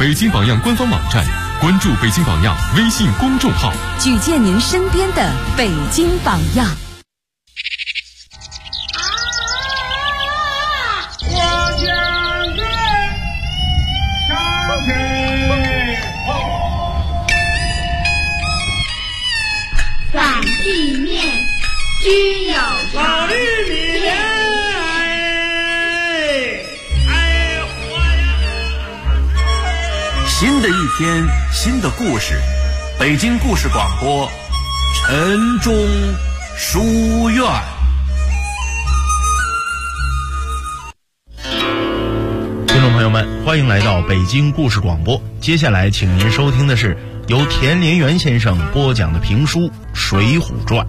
北京榜样官方网站，关注北京榜样微信公众号， 举荐您身边的北京榜样。 我将军上阵， 反地面居有老玉米莲， 新的一天，新的故事，北京故事广播，晨钟书院。 听众朋友们，欢迎来到北京故事广播。接下来，请您收听的是由田连元先生播讲的评书《水浒传》。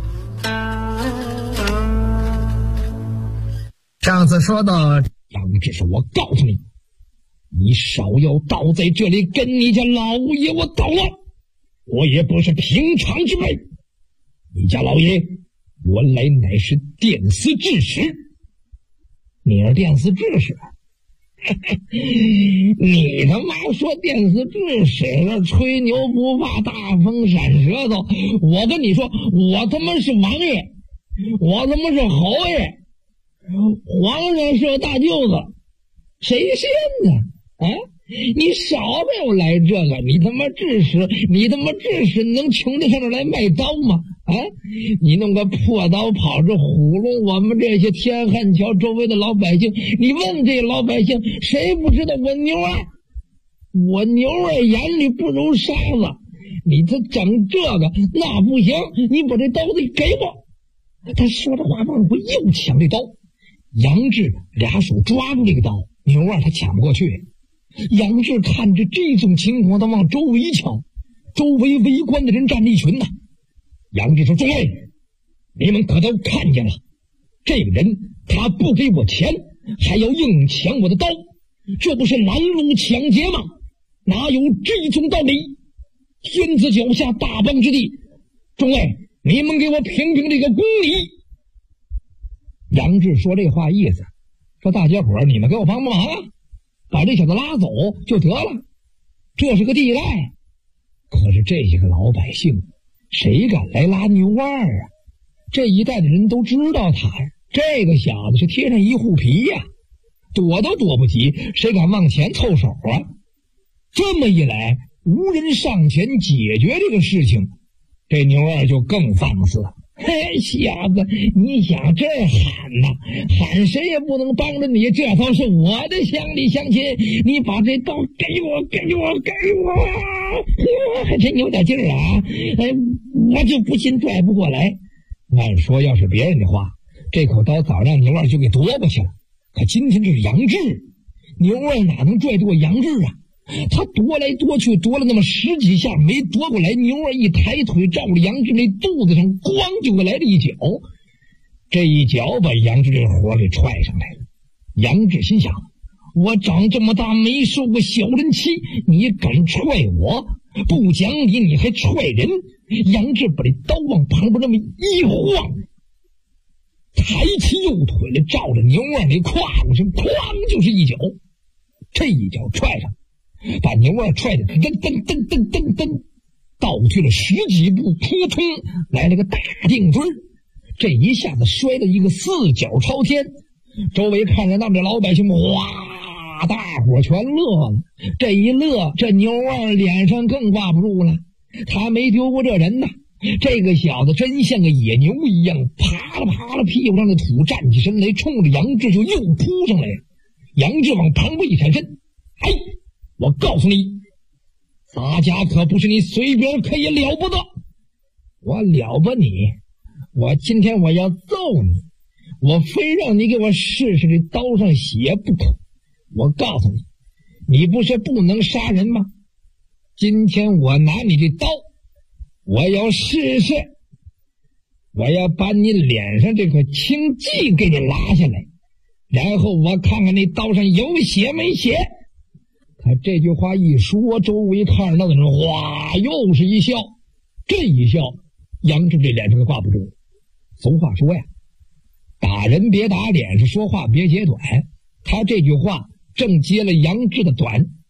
上次说到杨志说，我告诉你，你少要倒在这里跟你家老爷我捣乱，我也不是平常之辈。你家老爷原来乃是殿司制使，你是殿司制使？你他妈说殿司制使吹牛不怕大风闪舌头，我跟你说，我他妈是王爷，我他妈是侯爷，皇上是大舅子，谁信呢？啊！你少给我来这个！你他妈致使，能穷得上这来卖刀吗？啊！你弄个破刀跑着唬弄我们这些天汉桥周围的老百姓，你问这老百姓，谁不知道我牛儿眼里不如沙子？你这整这个那不行，你把这刀子给我！他说着话往回又抢这刀，杨志俩手抓住这个刀，牛儿他抢不过去。杨志看着这种情况，他往周围一瞧，周围围观的人站着一群呐。杨志说：“诸位，你们可都看见了，这个人他不给我钱，还要硬抢我的刀，这不是拦路抢劫吗？哪有这种道理？天子脚下，大邦之地，诸位，你们给我评评这个公理。”杨志说这话意思，说大家伙儿，你们给我帮帮忙啊，把这小子拉走就得了，这是个地赖。可是这些个老百姓谁敢来拉牛二啊？这一带的人都知道他呀，这个小子是贴上一护皮呀，躲都躲不及，谁敢往前凑手啊？这么一来，无人上前解决这个事情，这牛二就更放肆了。嘿，小子，你想这喊呐，喊谁也不能帮着你，这都是我的乡里乡亲，你把这刀给我，还真有点劲儿啊！我就不信拽不过来。按说要是别人的话，这口刀早让牛二就给夺过去了，可今天这是杨志，牛二哪能拽得过杨志啊？他夺来夺去，夺了那么十几下没夺过来，牛二一抬腿照着杨志那肚子上咣就来了一脚，这一脚把杨志这火给踹上来了。杨志心想，我长这么大没受过小人欺，你敢踹我？不讲理你还踹人！杨志把这刀往旁边那么一晃，抬起右腿来照着牛二那胯骨上哐就是一脚，这一脚踹上，把牛二踹得噔倒退了十几步，扑通来了个大腚墩，这一下子摔了一个四脚朝天。周围看着那么的老百姓哇，大伙全乐了。这一乐，这牛二脸上更挂不住了，他没丢过这人呐。这个小子真像个野牛一样，爬了屁股上的土，站起身来，冲着杨志就又扑上来了。杨志往旁边一闪身，我告诉你，洒家可不是你随便可以了不得。我了不你，我今天我要揍你，我非让你给我试试这刀上血不可。我告诉你，你不是不能杀人吗？今天我拿你这刀，我要试试，我要把你脸上这块青迹给你拉下来，然后我看看那刀上有血没血。他这句话一说，周围看着那个人哗又是一笑，这一笑杨志这脸上挂不住。俗话说呀，打人别打脸上，说话别截短。他这句话正接了杨志的短。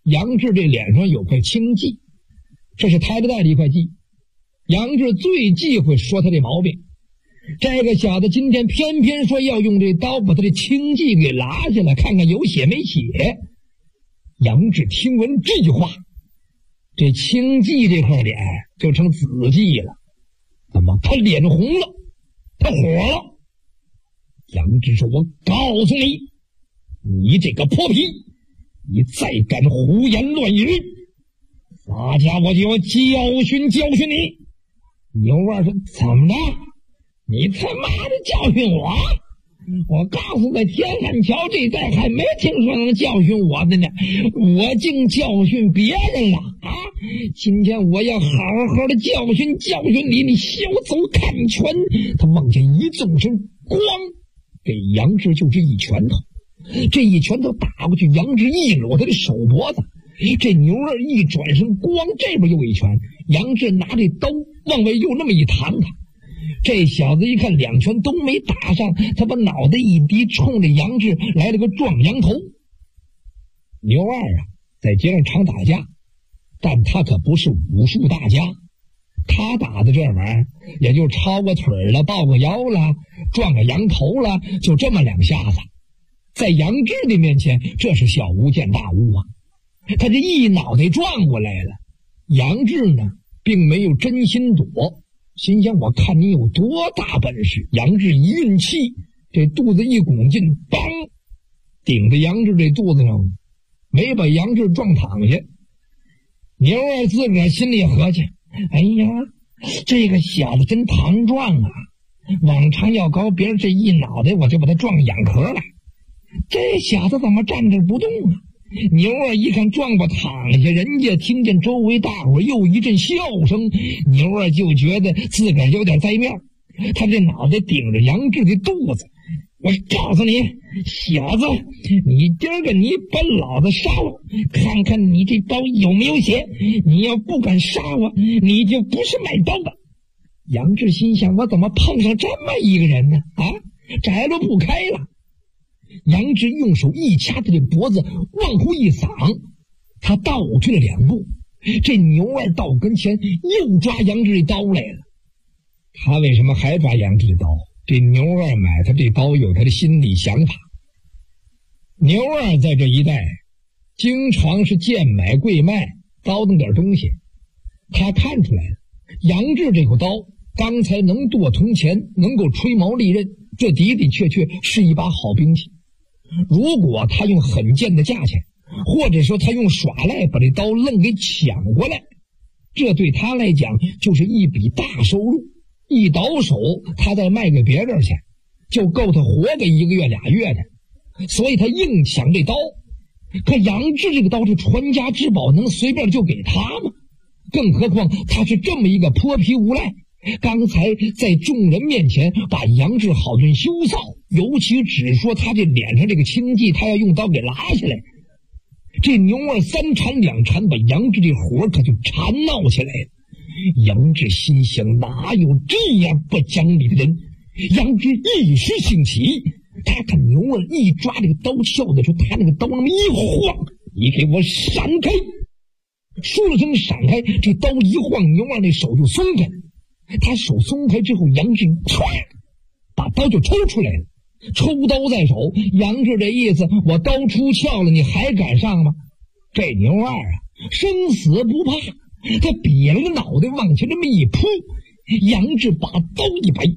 杨志这脸上有块青迹，这是抬着带的一块记。杨志最忌讳说他这毛病，这个小子今天偏偏说要用这刀把他这青迹给拿下来，看看有血没血。杨志听闻这句话，这青迹这块脸就成紫迹了。怎么他脸红了，他火了。杨志说，我告诉你，你这个泼皮，你再敢胡言乱语，大家我就要教训教训你。牛二说，怎么着？你他妈的教训我？我告诉他，天汉桥这代还没听说能教训我的呢，我竟教训别人了啊！今天我要好好的教训教训你，你小走看拳。他往前一纵身，咣，给杨志就是一拳头。这一拳头打过去，杨志一搂他的手脖子，这牛二一转身，咣，这边又一拳。杨志拿这刀往外又那么一弹他，这小子一看两拳都没打上，他把脑袋一低，冲着杨志来了个撞羊头。牛二啊，在街上常打架，但他可不是武术大家，他打的这玩意儿也就抄个腿了，抱个腰了，撞个羊头了，就这么两下子。在杨志的面前，这是小巫见大巫啊！他这一脑袋撞过来了。杨志呢，并没有真心躲，心想我看你有多大本事。杨志一运气，这肚子一拱进，梆，顶在杨志这肚子上，没把杨志撞躺下。牛二自个儿心里合计，哎呀，这个小子真唐撞啊！往常要高别人这一脑袋，我就把他撞眼壳了。这小子怎么站着不动啊？牛二一看撞不躺下，人家听见周围大伙又一阵笑声，牛二就觉得自个儿有点栽面。他这脑袋顶着杨志的肚子，我告诉你，小子，你今儿个你把老子杀了，看看你这刀有没有血。你要不敢杀我，你就不是买刀的。杨志心想，我怎么碰上这么一个人呢？啊，摘了不开了。杨志用手一掐他的脖子，往后一搡，他倒退了2步。这牛二到跟前又抓杨志的刀来了。他为什么还抓杨志的刀？这牛二买他这刀有他的心理想法。牛二在这一带经常是贱买贵卖，倒腾点东西。他看出来了，杨志这口刀刚才能剁铜钱，能够吹毛利刃，这的的确确是一把好兵器。如果他用很贱的价钱，或者说他用耍赖把这刀愣给抢过来，这对他来讲就是一笔大收入。一倒手，他再卖给别人去，就够他活个1个月2月的。所以他硬抢这刀。可杨志这个刀是传家之宝，能随便就给他吗？更何况他是这么一个泼皮无赖，刚才在众人面前把杨志好顿羞臊，尤其只说他这脸上这个青迹，他要用刀给拉下来。这牛二3缠2缠，把杨志这火可就缠闹起来了。杨志心想，哪有这样不讲理的人？杨志一时兴起，他看牛二一抓这个刀，笑的时候，他那个刀那么一晃，你给我闪开！说了声闪开，这刀一晃，牛二那手就松开。他手松开之后，杨志唰把刀就抽出来了。抽刀在手，杨志这意思，我刀出鞘了，你还敢上吗？这牛二啊，生死不怕，他瘪了个脑袋往前这么一扑，杨志把刀一摆，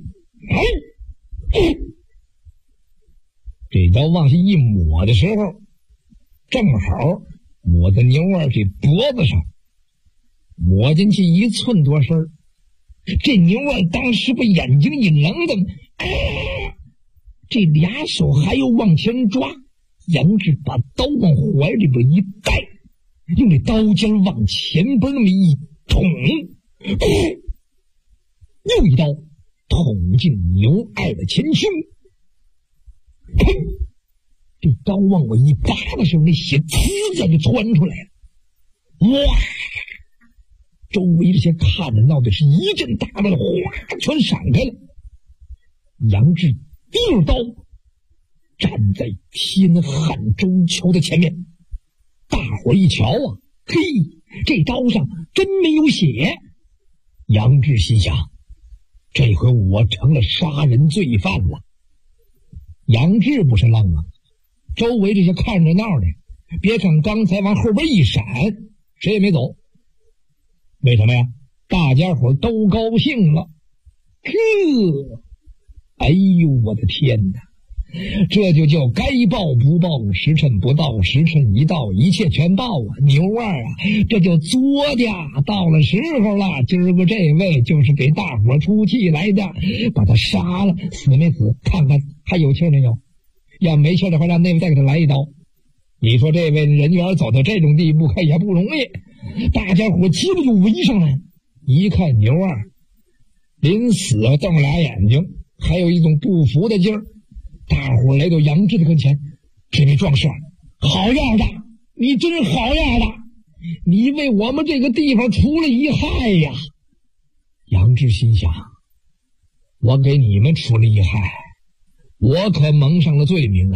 这刀往下一抹的时候，正好抹在牛二这脖子上，抹进去1寸多深。这牛二当时把眼睛一愣瞪，这俩手还要往前抓，杨志把刀往怀里边一带，用这刀尖往前边那么一捅，又一刀捅进牛二的前胸。这刀往我一拔的时候，那血呲就窜出来了。哇！周围这些看着闹的是一阵大乱，哗，全闪开了。杨志第2刀站在天汉中桥的前面， 大伙一瞧啊，嘿，这刀上真没有血。杨志心想，这回我成了杀人罪犯了。杨志不是愣啊，周围这些看热闹的，别看刚才往后边一闪，谁也没走。为什么呀？大家伙都高兴了。哎呦，我的天哪！这就叫该报不报，时辰不到，时辰一到，一切全到啊！牛二啊，这就作的，到了时候了。今儿个这位就是给大伙出气来的，把他杀了，死没死？看看还有气没有？要没气的话，让那位再给他来一刀。你说这位人缘走到这种地步，看也不容易。大家伙齐了就围上来，一看牛二临死瞪俩眼睛，还有一种不服的劲儿。大伙来到杨志的跟前，这位壮士，好样的，你真好样的，你为我们这个地方除了一害呀！杨志心想，我给你们除了一害，我可蒙上了罪名啊！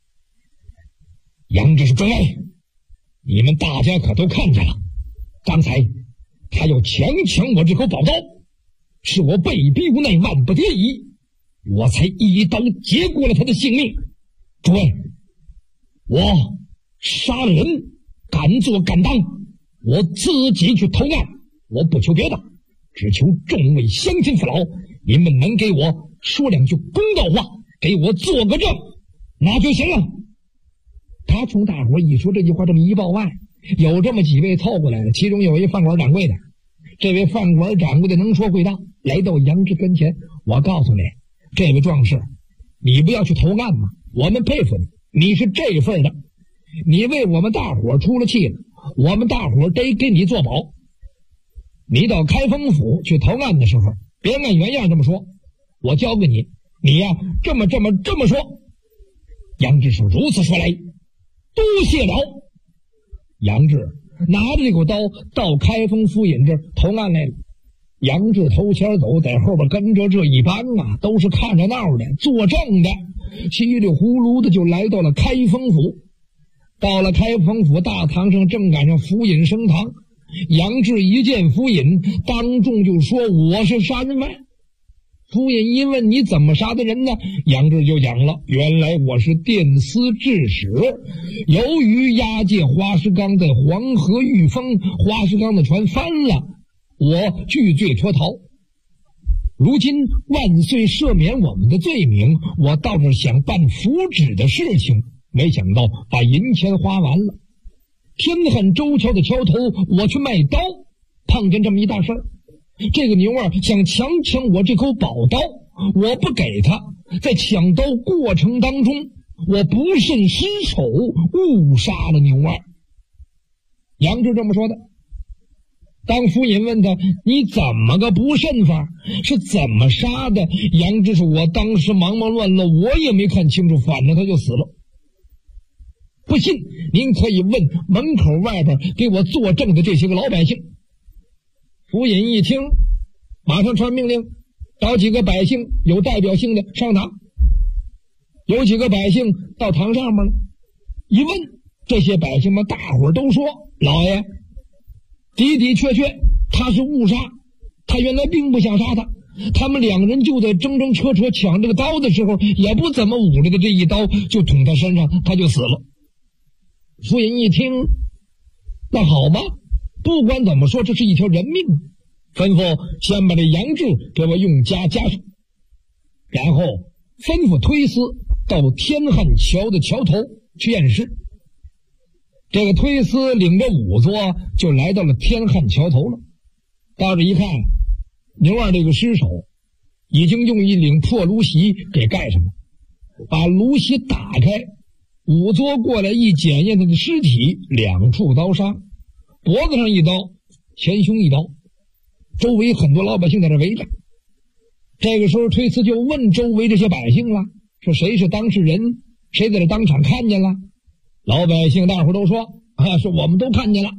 杨志是诸位，你们大家可都看见了，刚才他要强抢我这口宝刀，是我被逼无奈，万不得已，我才一刀结过了他的性命。诸位，我杀了人，敢做敢当，我自己去投案，我不求别的，只求众位乡亲父老，你们能给我说两句公道话，给我做个证，那就行了。他冲大伙一说这句话，这么一报案，有这么几位凑过来了，其中有一饭馆掌柜的。这位饭馆掌柜的能说会道，来到杨志跟前，我告诉你，这位壮士，你不要去投案吗？我们佩服你，你是这份的，你为我们大伙出了气了，我们大伙得给你做保。你到开封府去投案的时候，别按原样这么说，我教给你，你呀这么说。杨志说，如此说来，多谢了。杨志拿着这口刀到开封府尹这儿投案来了。杨志头前走，在后边跟着这一帮啊，都是看着闹的，作证的，稀里糊涂的就来到了开封府。到了开封府大堂上，正赶上府尹升堂。杨志一见府尹，当众就说，我是杀人犯。府尹一问，你怎么杀的人呢？杨志就讲了，原来我是电司制使，由于押解花石纲在黄河遇风，花石纲的船翻了，我拒罪脱逃。如今万岁赦免我们的罪名，我到这想办福祉的事情，没想到把银钱花完了。天汉周桥的桥头，我去卖刀，碰见这么一大事儿。这个牛二想强抢我这口宝刀，我不给他，在抢刀过程当中，我不慎失手，误杀了牛二。杨志这么说的。当府尹问他，你怎么个不慎法，是怎么杀的？杨志说，我当时忙乱了，我也没看清楚，反正他就死了。不信您可以问门口外边给我作证的这些个老百姓。府尹一听，马上传命令，找几个百姓有代表性的上堂。有几个百姓到堂上面了，一问，这些百姓们大伙都说，老爷的确他是误杀，他原来并不想杀他，他们两个人就在争扯抢这个刀的时候，也不怎么捂着的，这一刀就捅他身上，他就死了。府尹一听，那好吧，不管怎么说，这是一条人命，吩咐先把这杨志给我用枷上，然后吩咐推司到天汉桥的桥头去验尸。这个推司领着仵作就来到了天汉桥头了。到这一看，牛二这个尸首已经用一领破芦席给盖上了，把芦席打开，仵作过来一检验他的尸体，两处刀伤，脖子上一刀，前胸一刀，周围很多老百姓在这围着。这个时候推司就问周围这些百姓了，说谁是当事人，谁在这当场看见了？老百姓大伙都说说我们都看见了。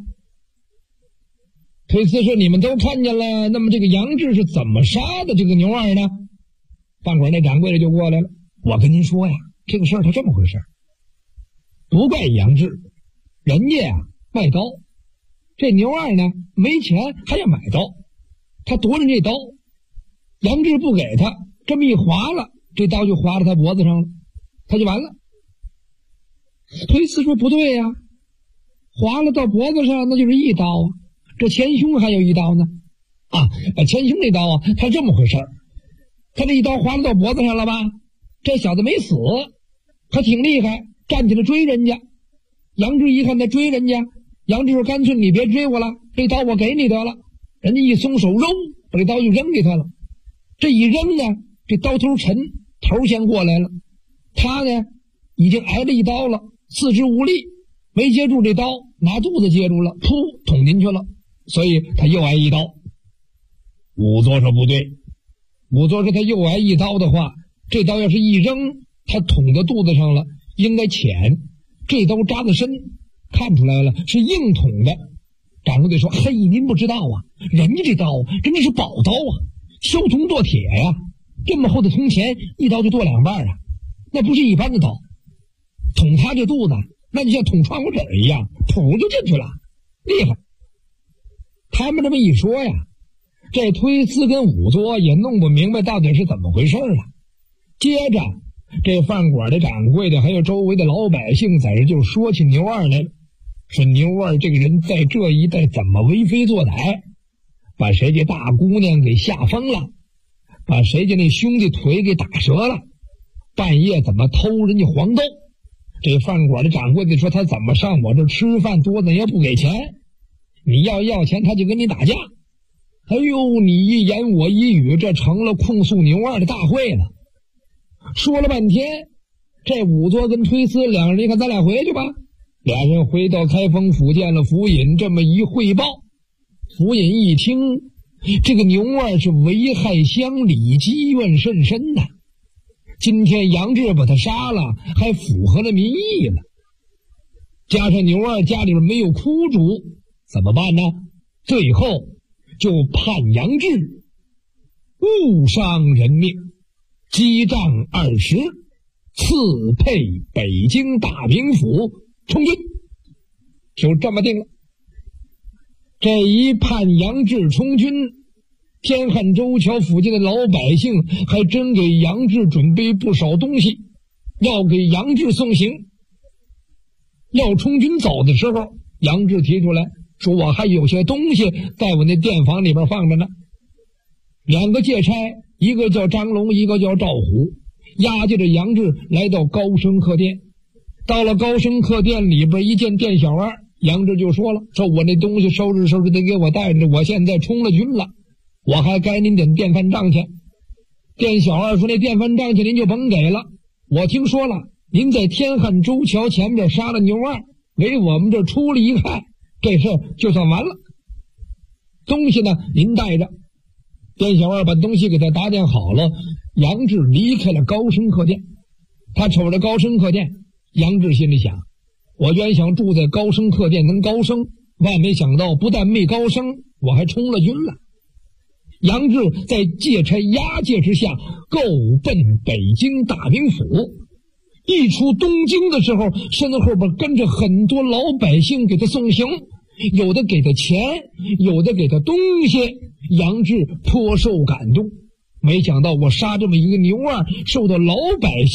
推司说，你们都看见了，那么这个杨志是怎么杀的这个牛二呢？饭馆那掌柜的就过来了，我跟您说呀，这个事儿他这么回事，不怪杨志， 人家呀卖刀，这牛二呢没钱还要买刀，他夺人这刀，杨志不给他，这么一划了，这刀就划到他脖子上了，他就完了。推辞说不对呀，划了到脖子上那就是一刀啊，这前胸还有一刀呢。前胸这刀啊，他这么回事儿，他这一刀划了到脖子上了吧，这小子没死，他挺厉害，站起来追人家。杨志一看他追人家，杨志说干脆你别追我了，这刀我给你得了。人家一松手，扔，把这刀就扔给他了。这一扔呢，这刀头沉，头先过来了，他呢已经挨了一刀了，四肢无力，没接住这刀，拿肚子接住了，噗捅进去了，所以他又挨一刀。仵作说不对，仵作说他又挨一刀的话，这刀要是一扔，他捅到肚子上了，应该浅，这刀扎得深，看出来了是硬捅的。掌柜的说：“嘿，您不知道啊，人家这刀真的是宝刀啊，削铜剁铁呀，这么厚的铜钱，一刀就剁两半啊，那不是一般的刀。捅他这肚子，那就像捅窗户纸一样，噗就进去了，厉害。”他们这么一说呀，这推辞跟仵作也弄不明白到底是怎么回事了。接着，这饭馆的掌柜的还有周围的老百姓在这就说起牛二来了，说牛二这个人在这一带怎么为非作歹，把谁家大姑娘给吓疯了，把谁家那兄弟腿给打折了，半夜怎么偷人家黄豆。这饭馆的掌柜的说他怎么上我这吃饭，多的也不给钱，你要钱他就跟你打架。哎呦，你一言我一语，这成了控诉牛二的大会了。说了半天，这仵作跟推辞两人一看，咱俩回去吧。俩人回到开封府，见了府尹，这么一汇报，府尹一听，这个牛二是危害乡里，积怨甚深呐。今天杨志把他杀了，还符合了民意了。加上牛二家里边没有哭主，怎么办呢？最后就判杨志误伤人命，击杖20，赐配北京大名府充军，就这么定了。这一判杨志充军，天汉州桥附近的老百姓还真给杨志准备不少东西，要给杨志送行。要充军走的时候，杨志提出来说，我还有些东西在我那店房里边放着呢。两个借差，一个叫张龙，一个叫赵虎，押解着杨志来到高升客店。到了高升客店里边，一见店小二，杨志就说了，说我那东西收拾收拾得给我带着，我现在充了军了，我还该您点电饭账钱。店小二说，那电饭账钱您就甭给了，我听说了您在天汉州桥前面杀了牛二，为我们这出了一害，这事就算完了。东西呢您带着。店小二把东西给他打点好了，杨志离开了高升客店。他瞅着高升客店，杨志心里想，我原想住在高升客店能高升，万没想到不但没高升，我还充了军了。杨志在借差押解之下，够奔北京大名府。一出东京的时候，身后边跟着很多老百姓给他送行，有的给他钱，有的给他东西。杨志颇受感动，没想到我杀这么一个牛二，受到老百姓